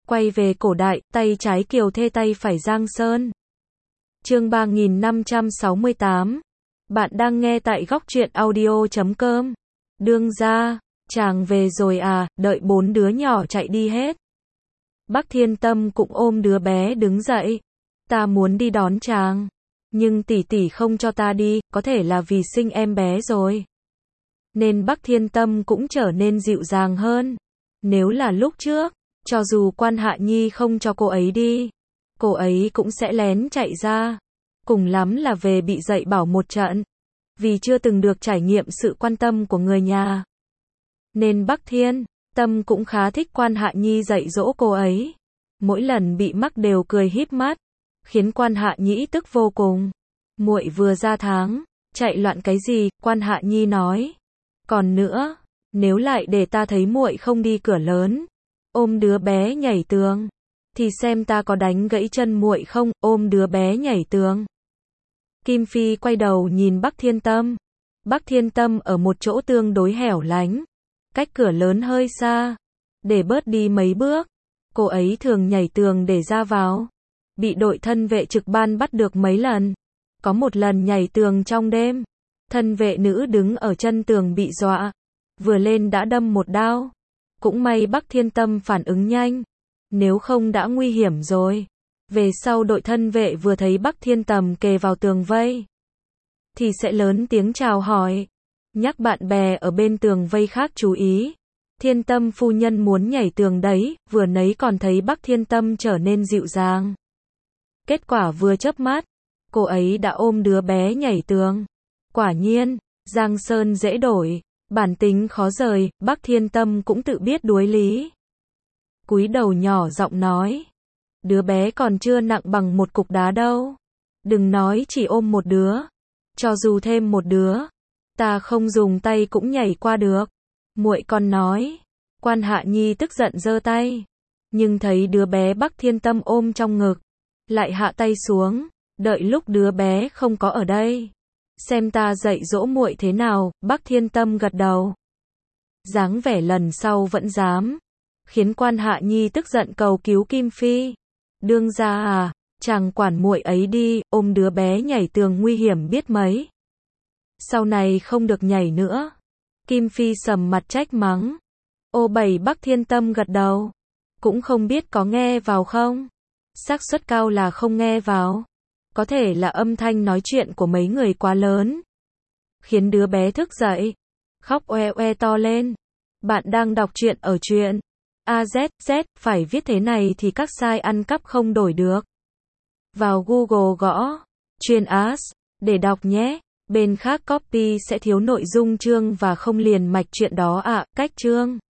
Quay về cổ đại, tay trái Kiều Thê tay phải Giang Sơn. Chương 3568. Bạn đang nghe tại góc truyện audio.com. Đương gia, chàng về rồi à, đợi 4 đứa nhỏ chạy đi hết. Bắc Thiên Tâm cũng ôm đứa bé đứng dậy. Ta muốn đi đón chàng. Nhưng tỷ tỷ không cho ta đi, có thể là vì sinh em bé rồi. Nên Bắc Thiên Tâm cũng trở nên dịu dàng hơn. Nếu là lúc trước, cho dù Quan Hạ Nhi không cho cô ấy đi, cô ấy cũng sẽ lén chạy ra. Cùng lắm là về bị dạy bảo một trận. Vì chưa từng được trải nghiệm sự quan tâm của người nhà. Nên Bắc Thiên Tâm cũng khá thích Quan Hạ Nhi dạy dỗ cô ấy. Mỗi lần bị mắc đều cười híp mắt, khiến Quan Hạ Nhĩ tức vô cùng. Muội vừa ra tháng, chạy loạn cái gì? Quan Hạ Nhi nói. Còn nữa, nếu lại để ta thấy muội không đi cửa lớn, ôm đứa bé nhảy tường, thì xem ta có đánh gãy chân muội không? Ôm đứa bé nhảy tường. Kim Phi quay đầu nhìn Bắc Thiên Tâm. Bắc Thiên Tâm ở một chỗ tương đối hẻo lánh, cách cửa lớn hơi xa, để bớt đi mấy bước. Cô ấy thường nhảy tường để ra vào, bị đội thân vệ trực ban bắt được mấy lần. Có một lần nhảy tường trong đêm, thân vệ nữ đứng ở chân tường bị dọa, vừa lên đã đâm một đao. Cũng may Bắc Thiên Tâm phản ứng nhanh, nếu không đã nguy hiểm rồi. Về sau đội thân vệ vừa thấy Bắc Thiên Tâm kề vào tường vây, thì sẽ lớn tiếng chào hỏi, nhắc bạn bè ở bên tường vây khác chú ý. Thiên Tâm phu nhân muốn nhảy tường đấy, vừa nấy còn thấy Bắc Thiên Tâm trở nên dịu dàng. Kết quả vừa chớp mắt, cô ấy đã ôm đứa bé nhảy tường. Quả nhiên, Giang Sơn dễ đổi, bản tính khó rời, Bắc Thiên Tâm cũng tự biết đuối lý. Cúi đầu nhỏ giọng nói, đứa bé còn chưa nặng bằng một cục đá đâu. Đừng nói chỉ ôm một đứa, cho dù thêm một đứa, ta không dùng tay cũng nhảy qua được. Muội còn nói. Quan Hạ Nhi tức giận giơ tay, nhưng thấy đứa bé Bắc Thiên Tâm ôm trong ngực, lại hạ tay xuống, đợi lúc đứa bé không có ở đây, xem ta dạy dỗ muội thế nào. Bắc Thiên Tâm gật đầu, dáng vẻ lần sau vẫn dám, khiến Quan Hạ Nhi tức giận cầu cứu Kim Phi. Đương gia à, chàng quản muội ấy đi, ôm đứa bé nhảy tường nguy hiểm biết mấy. Sau này không được nhảy nữa. Kim Phi sầm mặt trách mắng. Ô bảy Bắc Thiên Tâm gật đầu, cũng không biết có nghe vào không. Xác suất cao là không nghe vào. Có thể là âm thanh nói chuyện của mấy người quá lớn, khiến đứa bé thức dậy, khóc oe oe to lên. Bạn đang đọc truyện ở truyện AZZ, phải viết thế này thì các site ăn cắp không đổi được. Vào Google gõ truyện AS để đọc nhé. Bên khác copy sẽ thiếu nội dung chương và không liền mạch truyện đó ạ. Cách chương